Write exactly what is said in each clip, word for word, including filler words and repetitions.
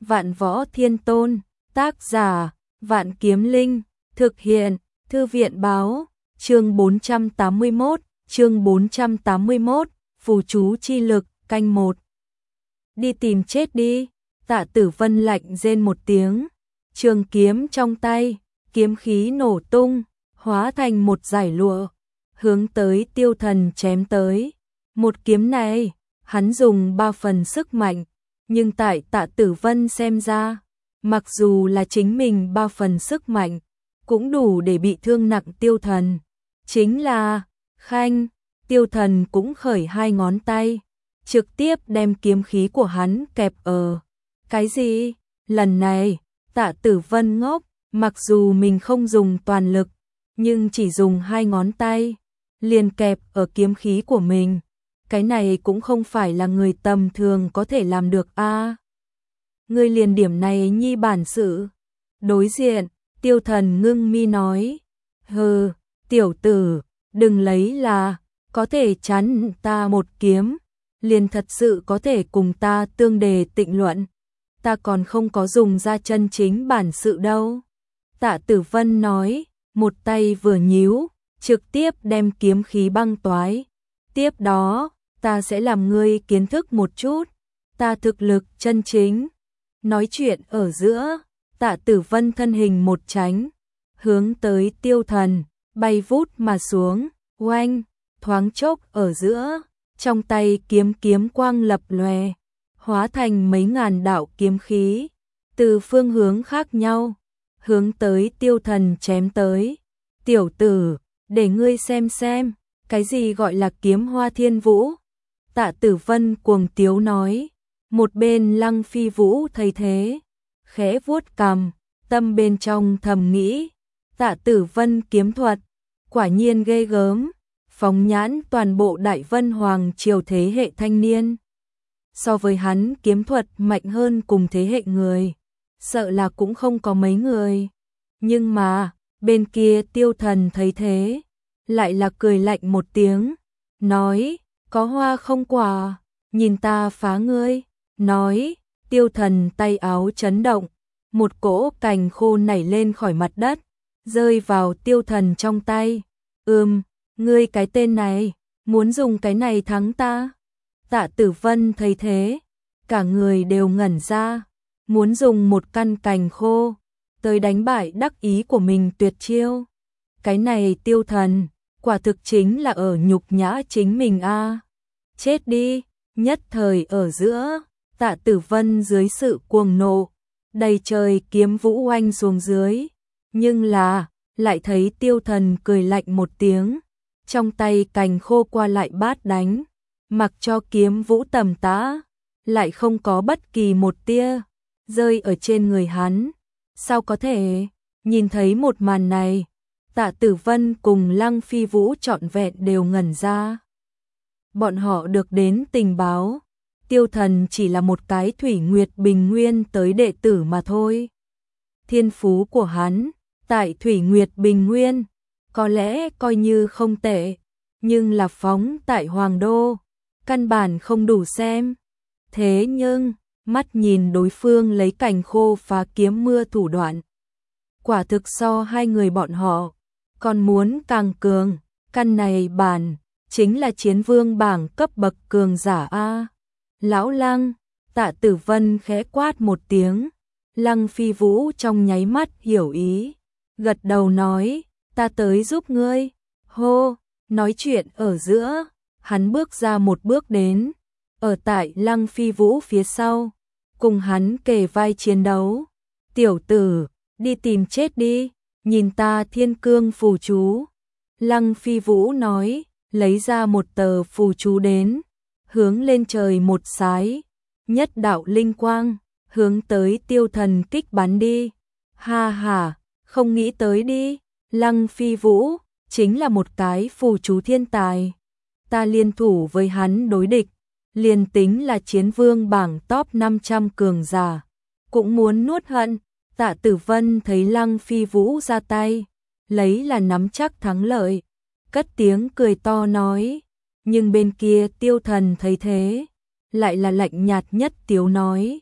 Vạn Võ Thiên Tôn, tác giả, Vạn Kiếm Linh, thực hiện, Thư viện báo, chương bốn trăm tám mươi mốt, chương bốn trăm tám mươi mốt, phù chú chi lực, canh một. Đi tìm chết đi, Tạ Tử Vân lạnh rên một tiếng, trường kiếm trong tay, kiếm khí nổ tung, hóa thành một dải lụa, hướng tới Tiêu Thần chém tới. Một kiếm này, hắn dùng ba phần sức mạnh, nhưng tại Tạ Tử Vân xem ra, mặc dù là chính mình ba phần sức mạnh, cũng đủ để bị thương nặng Tiêu Thần. Chính là, khanh, Tiêu Thần cũng khởi hai ngón tay, trực tiếp đem kiếm khí của hắn kẹp ở. Cái gì? Lần này, Tạ Tử Vân ngốc, mặc dù mình không dùng toàn lực, nhưng chỉ dùng hai ngón tay, liền kẹp ở kiếm khí của mình. Cái này cũng không phải là người tầm thường có thể làm được a. À, ngươi liền điểm này nhi bản sự. Đối diện, Tiêu Thần ngưng mi nói, hừ, tiểu tử, đừng lấy là có thể chắn ta một kiếm, liền thật sự có thể cùng ta tương đề tịnh luận. Ta còn không có dùng ra chân chính bản sự đâu. Tạ Tử Vân nói, một tay vừa nhíu, trực tiếp đem kiếm khí băng toái. Tiếp đó, ta sẽ làm ngươi kiến thức một chút, ta thực lực chân chính. Nói chuyện ở giữa, Tạ Tử Vân thân hình một tránh, hướng tới Tiêu Thần, bay vút mà xuống, oanh, thoáng chốc ở giữa, trong tay kiếm kiếm quang lập lòe, hóa thành mấy ngàn đạo kiếm khí, từ phương hướng khác nhau, hướng tới Tiêu Thần chém tới. Tiểu tử, để ngươi xem xem, cái gì gọi là kiếm hoa thiên vũ. Tạ Tử Vân cuồng tiếu nói, một bên Lăng Phi Vũ thấy thế, khẽ vuốt cằm, tâm bên trong thầm nghĩ, Tạ Tử Vân kiếm thuật, quả nhiên ghê gớm, phóng nhãn toàn bộ Đại Vân Hoàng triều thế hệ thanh niên. So với hắn kiếm thuật mạnh hơn cùng thế hệ người, sợ là cũng không có mấy người. Nhưng mà, bên kia Tiêu Thần thấy thế, lại là cười lạnh một tiếng, nói, có hoa không quả, nhìn ta phá ngươi. Nói, Tiêu Thần tay áo chấn động, một cỗ cành khô nảy lên khỏi mặt đất, rơi vào Tiêu Thần trong tay. Ừm, ngươi cái tên này, muốn dùng cái này thắng ta? Tạ Tử Vân thấy thế, cả người đều ngẩn ra, muốn dùng một căn cành khô, tới đánh bại đắc ý của mình tuyệt chiêu. Cái này Tiêu Thần, quả thực chính là ở nhục nhã chính mình a. À. Chết đi, nhất thời ở giữa, Tạ Tử Vân dưới sự cuồng nộ, đầy trời kiếm vũ oanh xuống dưới, nhưng là, lại thấy Tiêu Thần cười lạnh một tiếng, trong tay cành khô qua lại bát đánh, mặc cho kiếm vũ tầm tã, lại không có bất kỳ một tia rơi ở trên người hắn. Sao có thể? Nhìn thấy một màn này, Tạ Tử Vân cùng Lăng Phi Vũ trọn vẹn đều ngẩn ra. Bọn họ được đến tình báo, Tiêu Thần chỉ là một cái Thủy Nguyệt Bình Nguyên tới đệ tử mà thôi. Thiên phú của hắn, tại Thủy Nguyệt Bình Nguyên, có lẽ coi như không tệ, nhưng là phóng tại Hoàng Đô, căn bản không đủ xem. Thế nhưng, mắt nhìn đối phương lấy cành khô phá kiếm mưa thủ đoạn, quả thực so hai người bọn họ, còn muốn càng cường, căn này bản, chính là chiến vương bảng cấp bậc cường giả a. Lão Lăng, Tạ Tử Vân khẽ quát một tiếng, Lăng Phi Vũ trong nháy mắt hiểu ý, gật đầu nói, ta tới giúp ngươi. Hô, nói chuyện ở giữa, hắn bước ra một bước đến, ở tại Lăng Phi Vũ phía sau, cùng hắn kề vai chiến đấu. Tiểu tử, đi tìm chết đi, nhìn ta thiên cương phù chú. Lăng Phi Vũ nói, lấy ra một tờ phù chú đến, hướng lên trời một sái, nhất đạo linh quang, hướng tới Tiêu Thần kích bắn đi. Ha ha, không nghĩ tới đi, Lăng Phi Vũ, chính là một cái phù chú thiên tài. Ta liên thủ với hắn đối địch, liền tính là chiến vương bảng top năm trăm cường giả, cũng muốn nuốt hận. Tạ Tử Vân thấy Lăng Phi Vũ ra tay, lấy là nắm chắc thắng lợi, cất tiếng cười to nói, nhưng bên kia Tiêu Thần thấy thế, lại là lạnh nhạt nhất tiếu nói,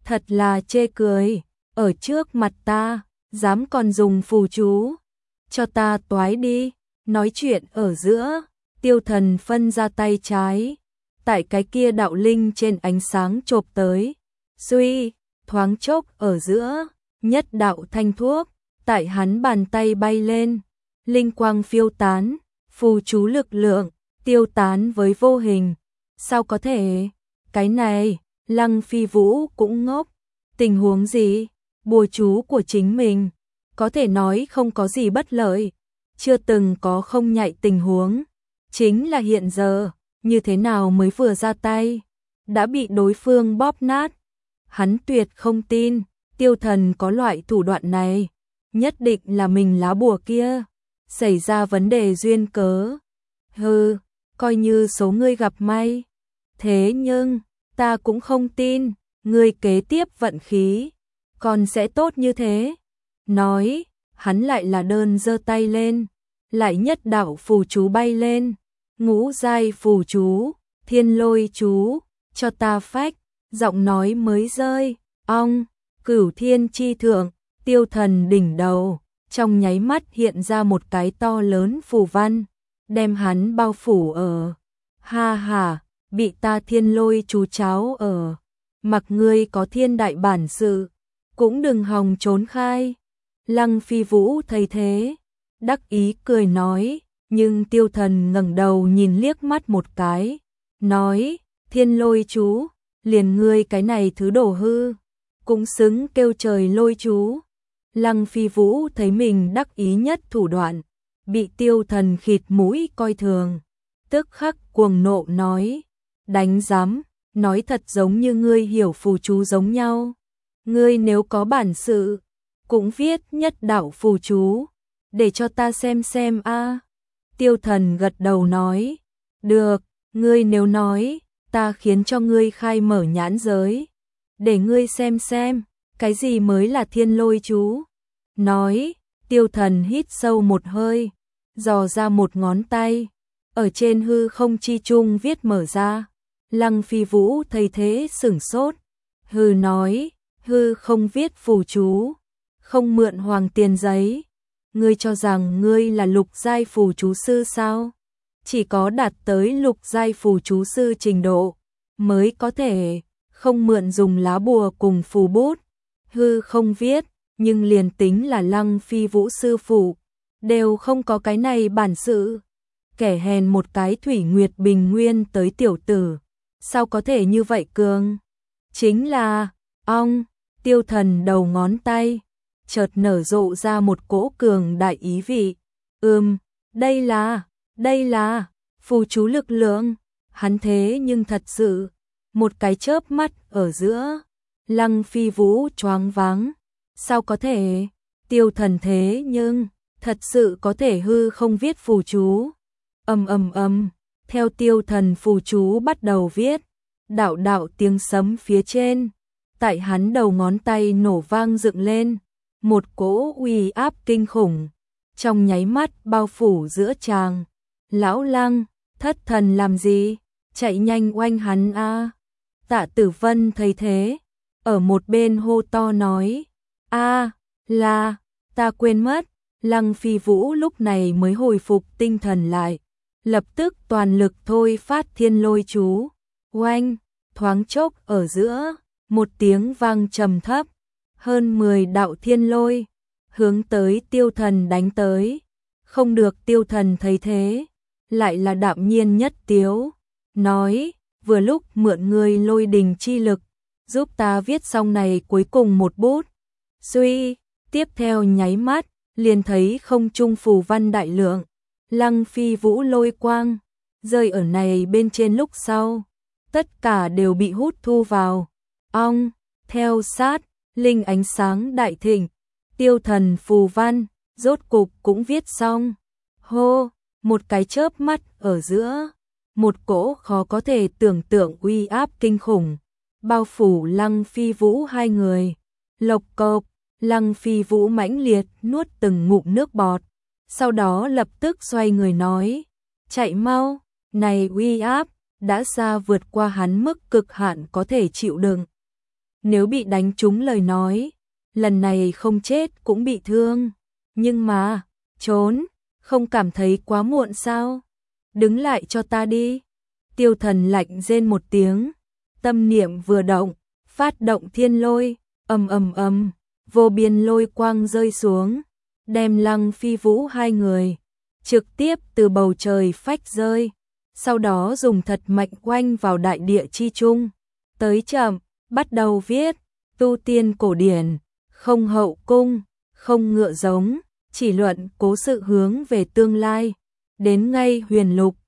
thật là chê cười, ở trước mặt ta, dám còn dùng phù chú, cho ta toái đi. Nói chuyện ở giữa, Tiêu Thần phân ra tay trái, tại cái kia đạo linh trên ánh sáng chộp tới, suy, thoáng chốc ở giữa, nhất đạo thanh thuốc, tại hắn bàn tay bay lên, linh quang phiêu tán, phù chú lực lượng, tiêu tán với vô hình. Sao có thể? Cái này, Lăng Phi Vũ cũng ngốc. Tình huống gì? Bùa chú của chính mình, có thể nói không có gì bất lợi, chưa từng có không nhạy tình huống. Chính là hiện giờ, như thế nào mới vừa ra tay, đã bị đối phương bóp nát. Hắn tuyệt không tin, Tiêu Thần có loại thủ đoạn này, nhất định là mình lá bùa kia xảy ra vấn đề duyên cớ. Hừ, coi như số ngươi gặp may. Thế nhưng, ta cũng không tin, ngươi kế tiếp vận khí còn sẽ tốt như thế. Nói, hắn lại là đơn giơ tay lên, lại nhất đạo phù chú bay lên, ngũ giai phù chú, thiên lôi chú, cho ta phách, giọng nói mới rơi, ong, cửu thiên chi thượng, Tiêu Thần đỉnh đầu, trong nháy mắt hiện ra một cái to lớn phù văn, đem hắn bao phủ ở. Ha ha, bị ta thiên lôi chú cháo ở, mặc ngươi có thiên đại bản sự, cũng đừng hòng trốn khai. Lăng Phi Vũ thấy thế, đắc ý cười nói, nhưng Tiêu Thần ngẩng đầu nhìn liếc mắt một cái, nói, thiên lôi chú, liền ngươi cái này thứ đổ hư, cũng xứng kêu trời lôi chú. Lăng Phi Vũ thấy mình đắc ý nhất thủ đoạn, bị Tiêu Thần khịt mũi coi thường, tức khắc cuồng nộ nói, đánh giám, nói thật giống như ngươi hiểu phù chú giống nhau. Ngươi nếu có bản sự, cũng viết nhất đạo phù chú, để cho ta xem xem a. À. Tiêu Thần gật đầu nói, được, ngươi nếu nói, ta khiến cho ngươi khai mở nhãn giới, để ngươi xem xem, cái gì mới là thiên lôi chú. Nói, Tiêu Thần hít sâu một hơi, dò ra một ngón tay, ở trên hư không chi trung viết mở ra. Lăng Phi Vũ thấy thế sửng sốt, hư nói, hư không viết phù chú, không mượn hoàng tiền giấy. Ngươi cho rằng ngươi là lục giai phù chú sư sao? Chỉ có đạt tới lục giai phù chú sư trình độ mới có thể không mượn dùng lá bùa cùng phù bút, hư không viết, nhưng liền tính là Lăng Phi Vũ sư phụ, đều không có cái này bản sự. Kẻ hèn một cái Thủy Nguyệt Bình Nguyên tới tiểu tử, sao có thể như vậy cường? Chính là, ong, Tiêu Thần đầu ngón tay, chợt nở rộ ra một cỗ cường đại ý vị. Ừm, đây là, đây là, phù chú lực lượng. Hắn thế nhưng thật sự, một cái chớp mắt ở giữa, Lăng Phi Vũ choáng váng. Sao có thể? Tiêu Thần thế nhưng, thật sự có thể hư không viết phù chú. Ầm ầm ầm, theo Tiêu Thần phù chú bắt đầu viết, đạo đạo tiếng sấm phía trên, tại hắn đầu ngón tay nổ vang dựng lên, một cỗ uy áp kinh khủng, trong nháy mắt bao phủ giữa tràng. Lão Lăng, thất thần làm gì? Chạy nhanh oanh hắn a. Tạ Tử Vân thấy thế, ở một bên hô to nói, a, là, ta quên mất. Lăng Phi Vũ lúc này mới hồi phục tinh thần lại, lập tức toàn lực thôi phát thiên lôi chú. Oanh, thoáng chốc ở giữa, một tiếng vang trầm thấp, hơn mười đạo thiên lôi hướng tới Tiêu Thần đánh tới. Không được, Tiêu Thần thấy thế, lại là đạm nhiên nhất tiếu, nói, vừa lúc mượn ngươi lôi đình chi lực, giúp ta viết xong này cuối cùng một bút. Suy, tiếp theo nháy mắt, liền thấy không trung phù văn đại lượng, Lăng Phi Vũ lôi quang, rơi ở này bên trên lúc sau, tất cả đều bị hút thu vào. Ong, theo sát, linh ánh sáng đại thịnh, Tiêu Thần phù văn, rốt cục cũng viết xong. Hô, một cái chớp mắt ở giữa, một cỗ khó có thể tưởng tượng uy áp kinh khủng, bao phủ Lăng Phi Vũ hai người. Lộc cộc, Lăng Phi Vũ mãnh liệt nuốt từng ngụm nước bọt, sau đó lập tức xoay người nói, chạy mau, này uy áp, đã xa vượt qua hắn mức cực hạn có thể chịu đựng. nếu bị đánh trúng lời nói, lần này không chết cũng bị thương, nhưng mà, trốn, không cảm thấy quá muộn sao? Đứng lại cho ta đi. Tiêu Thần lạnh rên một tiếng, tâm niệm vừa động, phát động thiên lôi, ầm ầm ầm, vô biên lôi quang rơi xuống, đem Lăng Phi Vũ hai người trực tiếp từ bầu trời phách rơi, sau đó dùng thật mạnh quanh vào đại địa chi trung. Tới chậm, bắt đầu viết, tu tiên cổ điển, không hậu cung, không ngựa giống, chỉ luận cố sự hướng về tương lai. Đến ngay huyền lục,